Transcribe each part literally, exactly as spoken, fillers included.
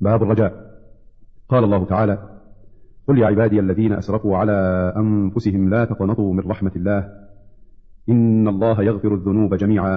باب الرجاء. قال الله تعالى: قل يا عبادي الذين أسرفوا على أنفسهم لا تقنطوا من رحمة الله إن الله يغفر الذنوب جميعا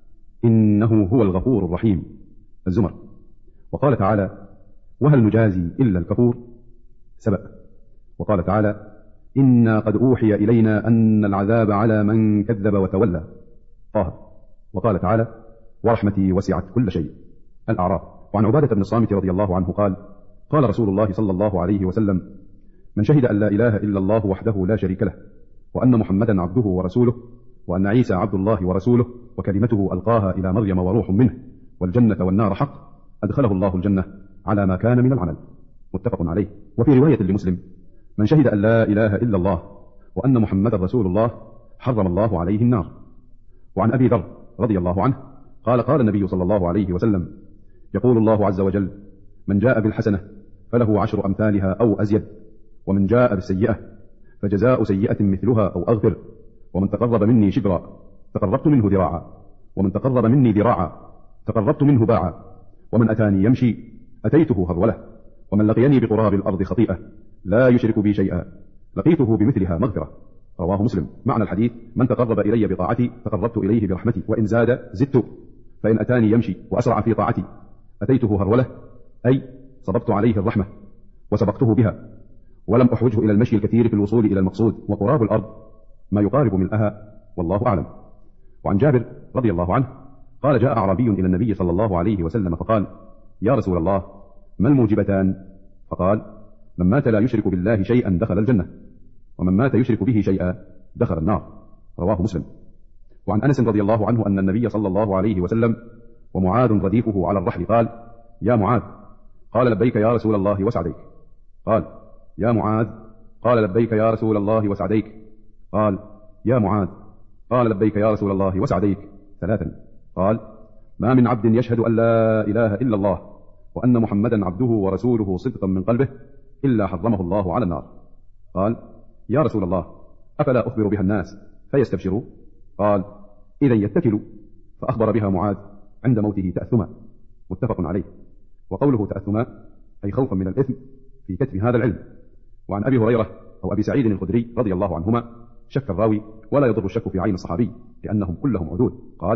إنه هو الغفور الرحيم. الزمر. وقال تعالى: وهل نجازي إلا الكفور؟ سبأ. وقال تعالى: إنا قد أوحي إلينا أن العذاب على من كذب وتولى. طه. وقال تعالى: ورحمتي وسعت كل شيء. الأعراف. وعن عبادة بن الصامت رضي الله عنه قال: قال رسول الله صلى الله عليه وسلم: من شهد أن لا إله إلا الله وحده لا شريك له وأن محمدا عبده ورسوله وأن عيسى عبد الله ورسوله وكلمته ألقاها إلى مريم وروح منه والجنة والنار حق أدخله الله الجنة على ما كان من العمل. متفق عليه. وفي رواية لمسلم: من شهد أن لا إله إلا الله وأن محمدا رسول الله حرم الله عليه النار. وعن أبي ذر رضي الله عنه قال: قال النبي صلى الله عليه وسلم: يقول الله عز وجل: من جاء بالحسنة فله عشر أمثالها أو أزيد، ومن جاء بالسيئة فجزاء سيئة مثلها أو أغفر، ومن تقرب مني شبرا تقربت منه ذراعا، ومن تقرب مني ذراعا تقربت منه باعا، ومن أتاني يمشي أتيته هرولة، ومن لقيني بقراب الأرض خطيئة لا يشرك بي شيئا لقيته بمثلها مغفرة. رواه مسلم. معنى الحديث: من تقرب إلي بطاعتي تقربت إليه برحمتي، وإن زاد زدت، فإن أتاني يمشي وأسرع في طاعتي أتيته هرولة، أي صببت عليه الرحمة وسبقته بها، ولم أحوجه إلى المشي الكثير في الوصول إلى المقصود، وقراب الأرض ما يقارب ملئها، والله أعلم. وعن جابر رضي الله عنه قال: جاء أعرابي إلى النبي صلى الله عليه وسلم فقال: يا رسول الله، ما الموجبتان؟ فقال: من مات لا يشرك بالله شيئا دخل الجنة، ومن مات يشرك به شيئا دخل النار. رواه مسلم. وعن أنس رضي الله عنه أن النبي صلى الله عليه وسلم ومعاذ رديفه على الرحل قال: يا معاذ. قال: لبيك يا رسول الله وسعديك. قال: يا معاذ. قال: لبيك يا رسول الله وسعديك. قال: يا معاذ. قال: لبيك يا رسول الله وسعديك. ثلاثا. قال: ما من عبد يشهد أن لا إله إلا الله وأن محمدا عبده ورسوله صدقا من قلبه إلا حرمه الله على النار. قال: يا رسول الله، أفلا أخبر بها الناس فيستبشروا؟ قال: إذا يتكلوا. فأخبر بها معاذ عند موته تأثما. متفق عليه. وقوله تأثما أي خوفا من الإثم في كتب هذا العلم. وعن أبي هريرة أو أبي سعيد الخدري رضي الله عنهما شك الراوي ولا يضر الشك في عين الصحابي لأنهم كلهم عدود. قال: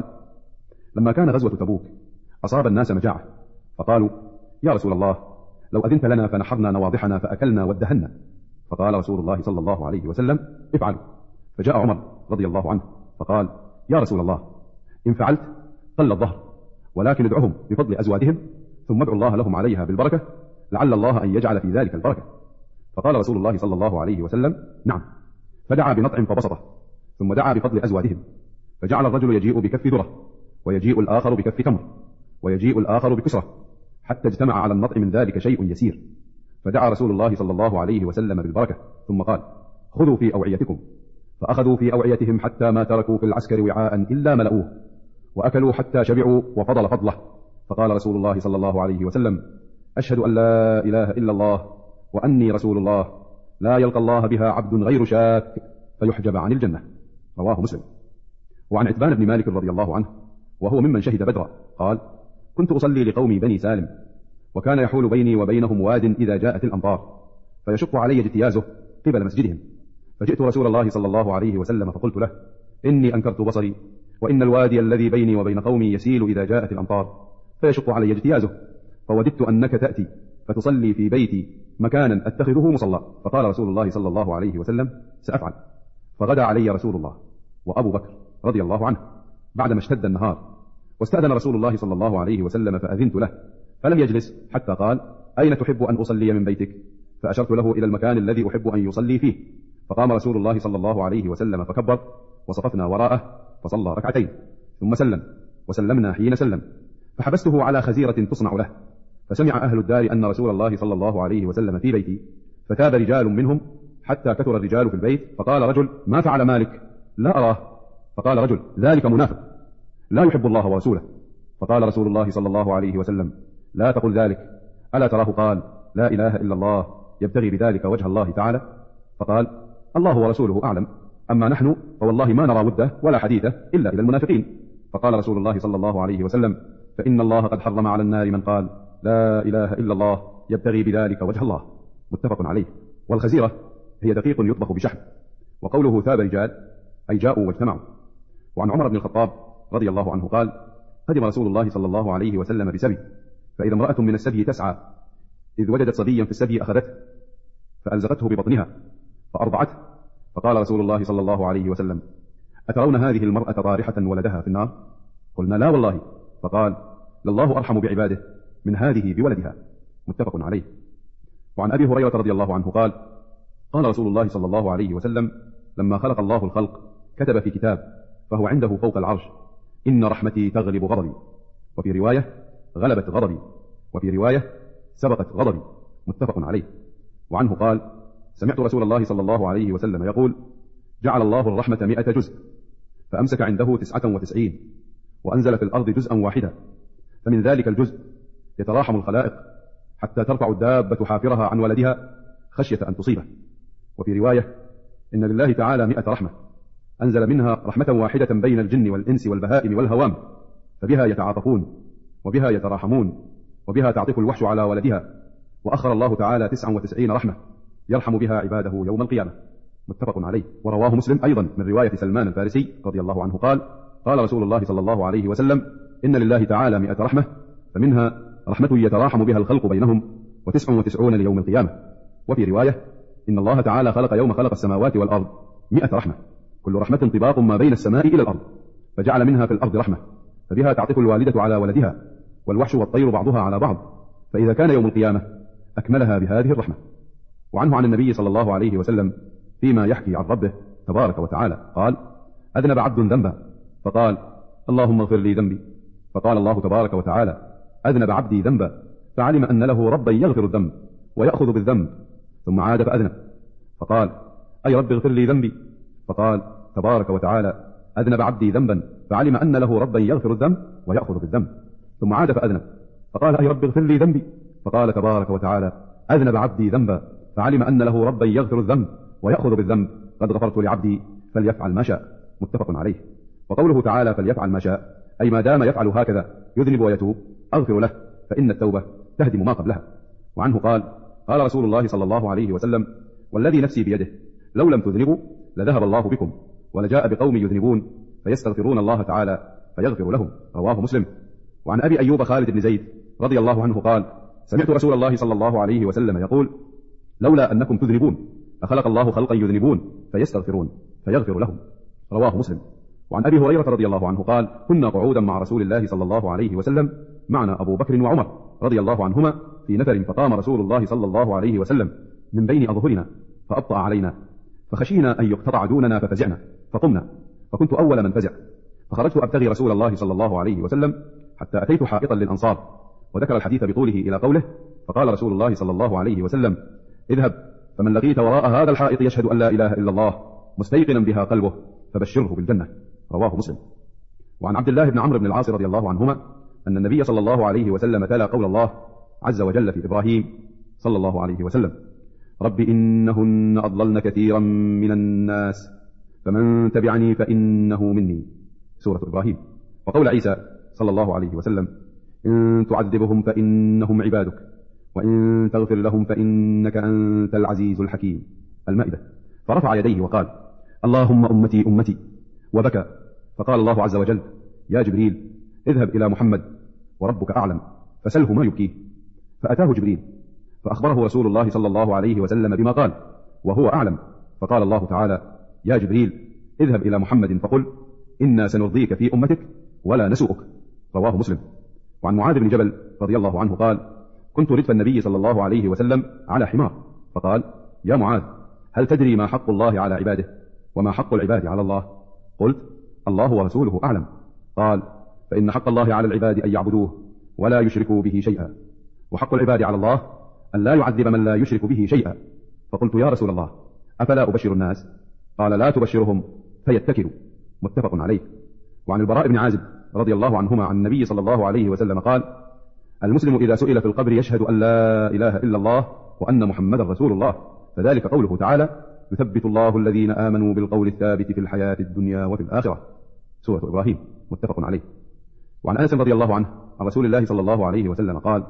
لما كان غزوة تبوك أصاب الناس مجاعة، فقالوا: يا رسول الله، لو أذنت لنا فنحرنا نواضحنا فأكلنا وادهنا. فقال رسول الله صلى الله عليه وسلم: افعلوا. فجاء عمر رضي الله عنه فقال: يا رسول الله، إن فعلت قل الظهر، ولكن ادعهم بفضل أزوادهم ثم ادعوا الله لهم عليها بالبركة لعل الله أن يجعل في ذلك البركة. فقال رسول الله صلى الله عليه وسلم: نعم. فدعا بنطع فبسطه، ثم دعا بفضل أزوادهم، فجعل الرجل يجيء بكف ذرة، ويجيء الآخر بكف تمر، ويجيء الآخر بكسرة، حتى اجتمع على النطع من ذلك شيء يسير. فدعا رسول الله صلى الله عليه وسلم بالبركة، ثم قال: خذوا في أوعيتكم. فأخذوا في أوعيتهم حتى ما تركوا في العسكر وعاء إلا ملؤوه، وأكلوا حتى شبعوا وفضل فضله. فقال رسول الله صلى الله عليه وسلم: أشهد أن لا إله إلا الله وأني رسول الله، لا يلقى الله بها عبد غير شاك فيحجب عن الجنة. رواه مسلم. وعن عتبان بن مالك رضي الله عنه وهو ممن شهد بدرا قال: كنت أصلي لقومي بني سالم، وكان يحول بيني وبينهم واد إذا جاءت الأمطار، فيشق علي اجتيازه قبل مسجدهم، فجئت رسول الله صلى الله عليه وسلم فقلت له: إني أنكرت بصري، وإن الوادي الذي بيني وبين قومي يسيل إذا جاءت الأمطار، فيشق علي اجتيازه، فوددت أنك تأتي فتصلي في بيتي مكانا أتخذه مصلى. فقال رسول الله صلى الله عليه وسلم: سأفعل. فغدا علي رسول الله وأبو بكر رضي الله عنه بعدما اشتد النهار، واستأذن رسول الله صلى الله عليه وسلم فأذنت له، فلم يجلس حتى قال: أين تحب أن أصلي من بيتك؟ فأشرت له إلى المكان الذي أحب أن يصلي فيه، فقام رسول الله صلى الله عليه وسلم فكبر، وصففنا وراءه فصلى ركعتين، ثم سلم، وسلمنا حين سلم، فحبسته على خزيرة تصنع له. فسمع أهل الدار أن رسول الله صلى الله عليه وسلم في بيتي، فتاب رجال منهم حتى كثر الرجال في البيت، فقال رجل: ما فعل مالك؟ لا أراه. فقال رجل: ذلك منافق لا يحب الله ورسوله. فقال رسول الله صلى الله عليه وسلم: لا تقل ذلك، ألا تراه قال: لا إله إلا الله يبتغي بذلك وجه الله تعالى؟ فقال: الله ورسوله أعلم، أما نحن فوالله ما نرى وده ولا حديثه إلا إلى المنافقين. فقال رسول الله صلى الله عليه وسلم: فإن الله قد حرم على النار من قال: لا إله إلا الله يبتغي بذلك وجه الله، متفق عليه. والخزيرة هي دقيق يطبخ بشحم، وقوله ثاب رجال أي جاءوا واجتمعوا. وعن عمر بن الخطاب رضي الله عنه قال: قدم رسول الله صلى الله عليه وسلم بسبي، فإذا امرأة من السبي تسعى، إذ وجدت صبيا في السبي أخذته فألزقته ببطنها فأرضعته، فقال رسول الله صلى الله عليه وسلم: أترون هذه المرأة طارحة ولدها في النار؟ قلنا: لا والله. فقال: لله أرحم بعباده من هذه بولدها، متفق عليه. وعن أبي هريرة رضي الله عنه قال: قال رسول الله صلى الله عليه وسلم: لما خلق الله الخلق كتب في كتاب فهو عنده فوق العرش: إن رحمتي تغلب غضبي، وفي رواية: غلبت غضبي، وفي رواية: سبقت غضبي، متفق عليه. وعنه قال: سمعت رسول الله صلى الله عليه وسلم يقول: جعل الله الرحمة مئة جزء، فأمسك عنده تسعة وتسعين، وأنزل في الأرض جزءا واحدا، فمن ذلك الجزء يتراحم الخلائق حتى ترفع الدابة حافرها عن ولدها خشية أن تصيبه. وفي رواية: إن لله تعالى مئة رحمة، أنزل منها رحمة واحدة بين الجن والإنس والبهائم والهوام، فبها يتعاطفون، وبها يتراحمون، وبها تعطف الوحش على ولدها، وأخر الله تعالى تسعة وتسعين رحمة يرحم بها عباده يوم القيامة، متفق عليه. ورواه مسلم أيضا من رواية سلمان الفارسي رضي الله عنه قال: قال رسول الله صلى الله عليه وسلم: إن لله تعالى مئة رحمة، فمنها رحمة يتراحم بها الخلق بينهم، وتسع وتسعون ليوم القيامة. وفي رواية: إن الله تعالى خلق يوم خلق السماوات والأرض مئة رحمة، كل رحمة طباق ما بين السماء إلى الأرض، فجعل منها في الأرض رحمة، فبها تعطف الوالدة على ولدها، والوحش والطير بعضها على بعض، فإذا كان يوم القيامة أكملها بهذه الرحمة. وعنه عن النبي صلى الله عليه وسلم فيما يحكي عن ربه تبارك وتعالى قال: أذنب عبد ذنبا فقال: اللهم اغفر لي ذنبي، فقال الله تبارك وتعالى: أذنب عبدي ذنبا، فعلم أن له ربا يغفر الذنب ويأخذ بالذنب، ثم عاد فأذنب، فقال: أي رب اغفر لي ذنبي، فقال تبارك وتعالى: أذنب عبدي ذنبا، فعلم أن له ربا يغفر الذنب ويأخذ بالذنب، ثم عاد فأذنب، فقال: أي رب اغفر لي ذنبي، فقال تبارك وتعالى: أذنب عبدي ذنبا، فعلم أن له ربا يغفر الذنب ويأخذ بالذنب، قد غفرت لعبدي فليفعل ما شاء، متفق عليه. وقوله تعالى فليفعل ما شاء، أي ما دام يفعل هكذا يذنب ويتوب أغفر له، فإن التوبة تهدم ما قبلها. وعنه قال: قال رسول الله صلى الله عليه وسلم: والذي نفسي بيده لو لم تذنبوا لذهب الله بكم، ولجاء بقوم يذنبون فيستغفرون الله تعالى فيغفر لهم، رواه مسلم. وعن أبي أيوب خالد بن زيد رضي الله عنه قال: سمعت رسول الله صلى الله عليه وسلم يقول: لولا أنكم تذنبون لخلق الله خلقا يذنبون فيستغفرون فيغفر لهم، رواه مسلم. وعن أبي هريرة رضي الله عنه قال: كنا قعودا مع رسول الله صلى الله عليه وسلم، معنا أبو بكر وعمر رضي الله عنهما في نفر، فقام رسول الله صلى الله عليه وسلم من بين أظهرنا فأبطأ علينا، فخشينا أن يقتطع دوننا ففزعنا، فقمنا، فكنت أول من فزع، فخرجت أبتغي رسول الله صلى الله عليه وسلم حتى أتيت حائطا للأنصار، وذكر الحديث بطوله إلى قوله: فقال رسول الله صلى الله عليه وسلم: اذهب فمن لقيت وراء هذا الحائط يشهد أن لا إله إلا الله مستيقنا بها قلبه فبشره بالجنة، رواه مسلم. وعن عبد الله بن عمرو بن العاص رضي الله عنهما أن النبي صلى الله عليه وسلم تلا قول الله عز وجل في إبراهيم صلى الله عليه وسلم: رب إنهن أضللن كثيرا من الناس فمن تبعني فإنه مني، سورة إبراهيم. وقول عيسى صلى الله عليه وسلم: إن تعذبهم فإنهم عبادك وإن تغفر لهم فإنك أنت العزيز الحكيم، المائدة. فرفع يديه وقال: اللهم أمتي أمتي، وبكى، فقال الله عز وجل: يا جبريل اذهب إلى محمد وربك أعلم فسله ما يبكيه، فأتاه جبريل فأخبره رسول الله صلى الله عليه وسلم بما قال وهو أعلم، فقال الله تعالى: يا جبريل اذهب إلى محمد فقل إنا سنرضيك في أمتك ولا نسوءك، رواه مسلم. وعن معاذ بن جبل رضي الله عنه قال: كنت ردف النبي صلى الله عليه وسلم على حمار، فقال: يا معاذ هل تدري ما حق الله على عباده وما حق العباد على الله؟ قلت: الله ورسوله أعلم. قال: فإن حق الله على العباد أن يعبدوه ولا يشركوا به شيئا، وحق العباد على الله أن لا يعذب من لا يشرك به شيئا. فقلت: يا رسول الله أفلا أبشر الناس؟ قال: لا تبشرهم فيتكلوا، متفق عليه. وعن البراء بن عازب رضي الله عنهما عن النبي صلى الله عليه وسلم قال: المسلم إذا سئل في القبر يشهد أن لا إله إلا الله وأن محمدا رسول الله، فذلك قوله تعالى: يثبت الله الذين آمنوا بالقول الثابت في الحياة الدنيا وفي الآخرة، سورة إبراهيم، متفق عليه. وعن أنس رضي الله عنه عن رسول الله صلى الله عليه وسلم قال: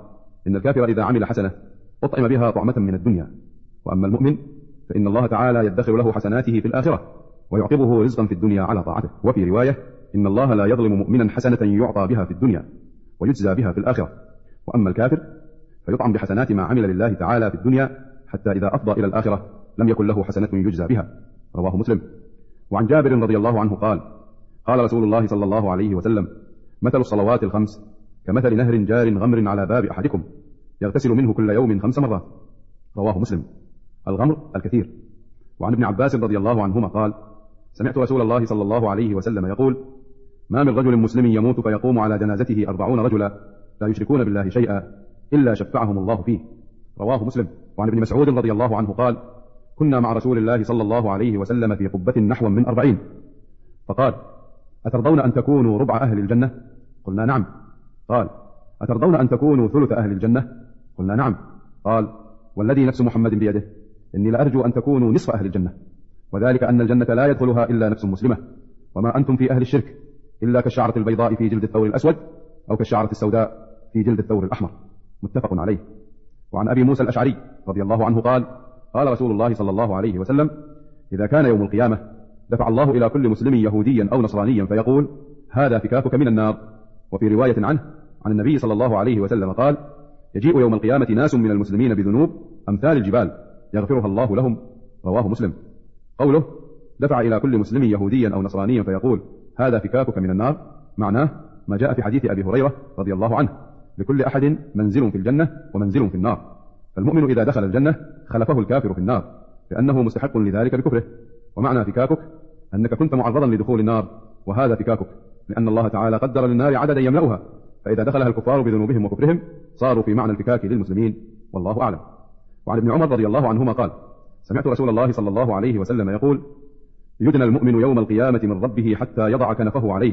إن الكافر إذا عمل حسنة أطعم بها طعمة من الدنيا، وأما المؤمن فإن الله تعالى يدخر له حسناته في الآخرة ويعقبه رزقا في الدنيا على طاعته. وفي رواية إن الله لا يظلم مؤمنا حسنة يعطى بها في الدنيا ويجزى بها في الآخرة، وأما الكافر فيطعم بحسنات ما عمل لله تعالى في الدنيا حتى إذا أفضى إلى الآخرة لم يكن له حسنة يجزى بها. رواه مسلم. وعن جابر رضي الله عنه قال قال رسول الله صلى الله عليه وسلم: مثل الصلوات الخمس كمثل نهر جار غمر على باب أحدكم يغتسل منه كل يوم خمس مرات. رواه مسلم. الغمر الكثير. وعن ابن عباس رضي الله عنهما قال: سمعت رسول الله صلى الله عليه وسلم يقول: ما من رجل مسلم يموت فيقوم على جنازته أربعون رجلا لا يشركون بالله شيئا إلا شفعهم الله فيه. رواه مسلم. وعن ابن مسعود رضي الله عنه قال: كنا مع رسول الله صلى الله عليه وسلم في قبة نحو من أربعين، فقال: أترضون أن تكونوا ربع أهل الجنة؟ قلنا نعم. قال: أترضون أن تكونوا ثلث أهل الجنة؟ قلنا نعم. قال: والذي نفس محمد بيده إني لأرجو أن تكونوا نصف أهل الجنة، وذلك أن الجنة لا يدخلها إلا نفس مسلمة، وما أنتم في أهل الشرك إلا كالشعرة البيضاء في جلد الثور الأسود أو كالشعرة السوداء في جلد الثور الأحمر. متفق عليه. وعن أبي موسى الأشعري رضي الله عنه قال: قال رسول الله صلى الله عليه وسلم: إذا كان يوم القيامة دفع الله إلى كل مسلم يهوديا أو نصرانيا فيقول: هذا فكاكك من النار. وفي رواية عنه عن النبي صلى الله عليه وسلم قال: يجيء يوم القيامة ناس من المسلمين بذنوب أمثال الجبال يغفرها الله لهم. رواه مسلم. قوله دفع إلى كل مسلم يهوديا أو نصرانيا فيقول: هذا فكاكك من النار، معناه ما جاء في حديث أبي هريرة رضي الله عنه: لكل أحد منزل في الجنة ومنزل في النار، فالمؤمن إذا دخل الجنة خلفه الكافر في النار لأنه مستحق لذلك بكفره. ومعنى فكاكك أنك كنت معرضا لدخول النار، وهذا فكاكك لأن الله تعالى قدر للنار عددا يملأها، فإذا دخلها الكفار بذنوبهم وكفرهم صاروا في معنى الفكاك للمسلمين، والله أعلم. وعن ابن عمر رضي الله عنهما قال: سمعت رسول الله صلى الله عليه وسلم يقول: يدنى المؤمن يوم القيامة من ربه حتى يضع كنفه عليه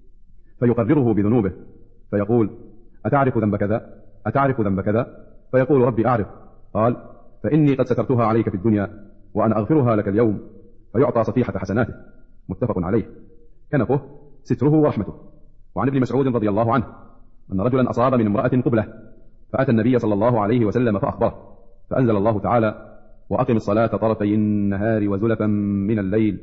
فيقرره بذنوبه فيقول: أتعرف ذنب كذا؟ أتعرف ذنب كذا؟ فيقول: ربي أعرف. قال: فإني قد سترتها عليك في الدنيا وأنا أغفرها لك اليوم، فيعطى صفيحة حسناته. متفق عليه. كنفه ستره ورحمته. وعن ابن مسعود رضي الله عنه أن رجلا أصاب من امرأة قبلة فأتى النبي صلى الله عليه وسلم فأخبره، فأنزل الله تعالى: وأقم الصلاة طرفي النهار وزلفا من الليل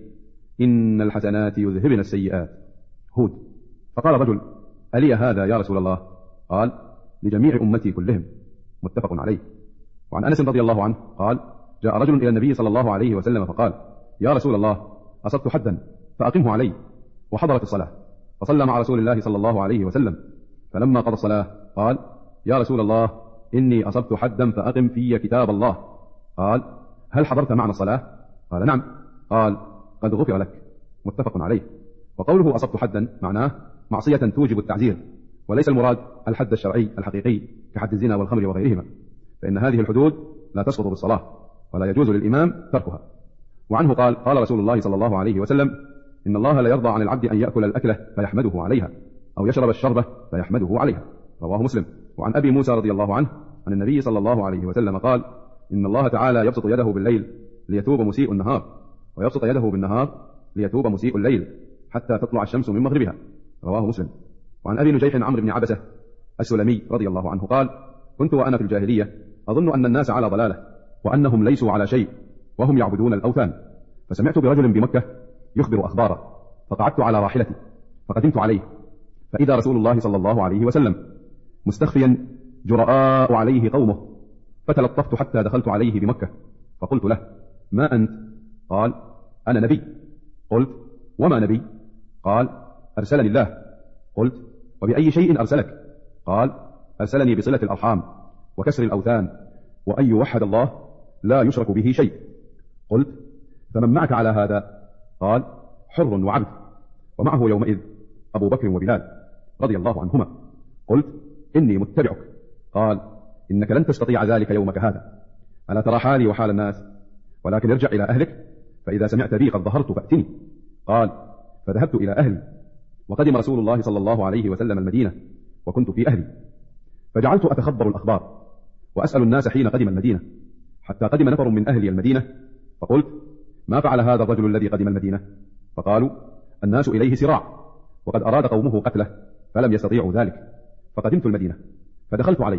إن الحسنات يذهبن السيئات. هود. فقال رجل: ألي هذا يا رسول الله؟ قال: لجميع أمتي كلهم. متفق عليه. وعن أنس رضي الله عنه قال: جاء رجل إلى النبي صلى الله عليه وسلم فقال: يا رسول الله، أصبت حدا فأقمه علي. وحضرت الصلاة فصلى مع رسول الله صلى الله عليه وسلم، فلما قضى الصلاة قال: يا رسول الله، إني أصبت حدا فأقم في كتاب الله. قال: هل حضرت معنا الصلاة؟ قال: نعم. قال: قد غفر لك. متفق عليه. وقوله أصبت حدا معناه معصية توجب التعزير، وليس المراد الحد الشرعي الحقيقي كحد الزنا والخمر وغيرهما، فإن هذه الحدود لا تسقط بالصلاة ولا يجوز للإمام تركها. وعنه قال: قال رسول الله صلى الله عليه وسلم: إن الله لا يرضى عن العبد أن يأكل الأكلة فيحمده عليها أو يشرب الشربة فيحمده عليها. رواه مسلم. وعن أبي موسى رضي الله عنه عن النبي صلى الله عليه وسلم قال: إن الله تعالى يبسط يده بالليل ليتوب مسيء النهار، ويبسط يده بالنهار ليتوب مسيء الليل حتى تطلع الشمس من مغربها. رواه مسلم. وعن أبي نجيح عمرو بن عبسة السلمي رضي الله عنه قال: كنت وأنا في الجاهلية أظن أن الناس على ضلالة وأنهم ليسوا على شيء وهم يعبدون الأوثان، فسمعت برجل بمكة يخبر أخبارا، فقعدت على راحلتي فقدمت عليه، فإذا رسول الله صلى الله عليه وسلم مستخفيا جراء عليه قومه، فتلطفت حتى دخلت عليه بمكة فقلت له: ما أنت؟ قال: أنا نبي. قلت: وما نبي؟ قال: أرسلني الله. قلت: وبأي شيء أرسلك؟ قال: أرسلني بصلة الأرحام وكسر الأوثان وأن يوحد الله لا يشرك به شيء. قلت: فمن معك على هذا؟ قال: حر وعبد، ومعه يومئذ أبو بكر وبلال رضي الله عنهما. قلت: إني متبعك. قال: إنك لن تستطيع ذلك يومك هذا، ألا ترى حالي وحال الناس؟ ولكن ارجع إلى أهلك، فإذا سمعت بي قد ظهرت فأتني. قال: فذهبت إلى أهلي، وقدم رسول الله صلى الله عليه وسلم المدينة وكنت في أهلي، فجعلت أتخبر الأخبار وأسأل الناس حين قدم المدينة، حتى قدم نفر من أهل المدينة، فقلت: ما فعل هذا الرجل الذي قدم المدينة؟ فقالوا: الناس إليه سراع، وقد أراد قومه قتله فلم يستطيعوا ذلك، فقدمت المدينة فدخلت عليه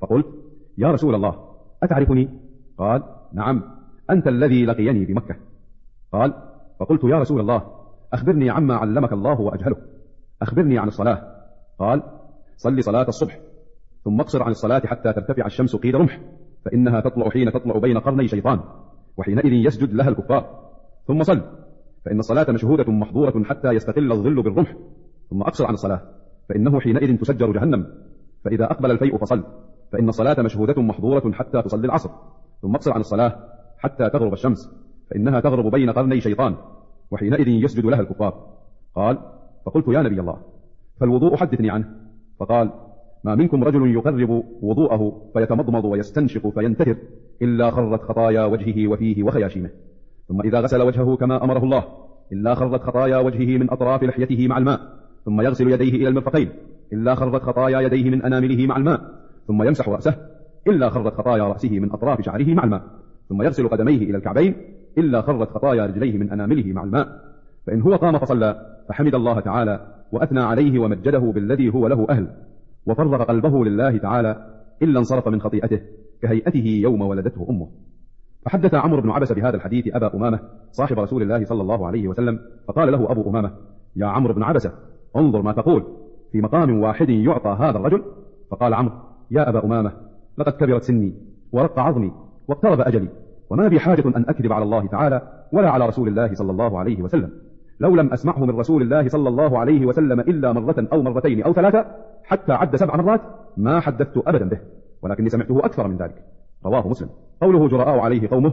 فقلت: يا رسول الله، أتعرفني؟ قال: نعم، أنت الذي لقيني بمكة. قال: فقلت: يا رسول الله، أخبرني عما علمك الله وأجهله، أخبرني عن الصلاة. قال: صل صلاة الصبح، ثم اقصر عن الصلاة حتى ترتفع الشمس قيد رمح، فإنها تطلع حين تطلع بين قرني شيطان، وحينئذ يسجد لها الكفار. ثم صل، فإن الصلاة مشهودة محظورة حتى يستقل الظل بالرمح. ثم أقصر عن الصلاة، فإنه حينئذ تسجر جهنم. فإذا أقبل الفيء فصل، فإن الصلاة مشهودة محظورة حتى تصلي العصر. ثم اقصر عن الصلاة حتى تغرب الشمس، فإنها تغرب بين قرني شيطان، وحينئذ يسجد لها الكفار. قال: فقلت: يا نبي الله، فالوضوء حدثني عنه. فقال: ما منكم رجل يقرب وضوءه فيتمضمض ويستنشق فينتثر إلا خرت خطايا وجهه وفيه وخياشيمه، ثم إذا غسل وجهه كما أمره الله إلا خرت خطايا وجهه من أطراف لحيته مع الماء، ثم يغسل يديه إلى المرفقين إلا خرت خطايا يديه من أنامله مع الماء، ثم يمسح رأسه إلا خرت خطايا رأسه من أطراف شعره مع الماء، ثم يغسل قدميه إلى الكعبين إلا خرت خطايا رجليه من أنامله مع الماء. فإن هو قام فصلى فحمد الله تعالى وأثنى عليه ومجده بالذي هو له أهل، وفرغ قلبه لله تعالى، إلا انصرف من خطيئته كهيئته يوم ولدته أمه. فحدث عمرو بن عبسة بهذا الحديث أبا أمامة صاحب رسول الله صلى الله عليه وسلم، فقال له أبو أمامة: يا عمرو بن عبسة، انظر ما تقول في مقام واحد يعطى هذا الرجل. فقال عمرو: يا أبا أمامة، لقد كبرت سني ورق عظمي واقترب أجلي، وما بي حاجة أن أكذب على الله تعالى ولا على رسول الله صلى الله عليه وسلم. لو لم أسمعه من رسول الله صلى الله عليه وسلم إلا مرة أو مرتين أو ثلاثة حتى عد سبع مرات ما حدثت أبدا به، ولكني سمعته أكثر من ذلك. رواه مسلم. قوله جراء عليه قومه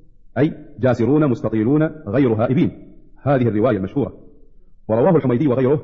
أي جاسرون مستطيلون غير هائبين، هذه الرواية المشهورة. ورواه الحميدي وغيره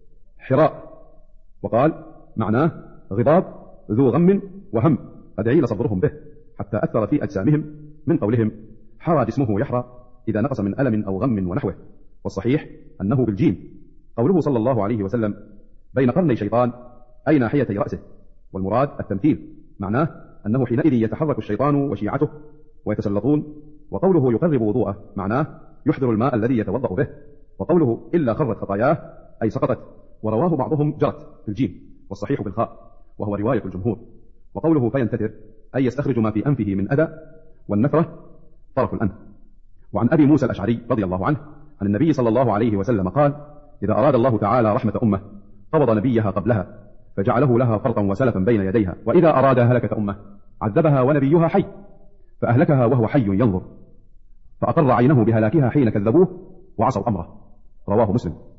حراء، وقال معناه غضاب ذو غم وهم قد عيل صبرهم به حتى أثر في أجسامهم، من قولهم حرى جسمه يحرى إذا نقص من ألم أو غم ونحوه. والصحيح أنه بالجيم. قوله صلى الله عليه وسلم بين قرني شيطان أي ناحيتي رأسه، والمراد التمثيل، معناه أنه حينئذ يتحرك الشيطان وشيعته ويتسلطون. وقوله يقرب وضوءه معناه يحضر الماء الذي يتوضأ به. وقوله إلا خرت خطاياه أي سقطت، ورواه بعضهم جرت في الجيم والصحيح بالخاء، وهو رواية الجمهور. وقوله فينتثر أي يستخرج ما في أنفه من أذى، والنثرة طرف الأنف. وعن أبي موسى الأشعري رضي الله عنه عن النبي صلى الله عليه وسلم قال: إذا أراد الله تعالى رحمة أمة قبض نبيها قبلها فجعله لها فرطا وسلفا بين يديها، وإذا أراد هلكة أمة عذبها ونبيها حي فأهلكها وهو حي ينظر، فأقر عينه بهلاكها حين كذبوه وعصوا أمره. رواه مسلم.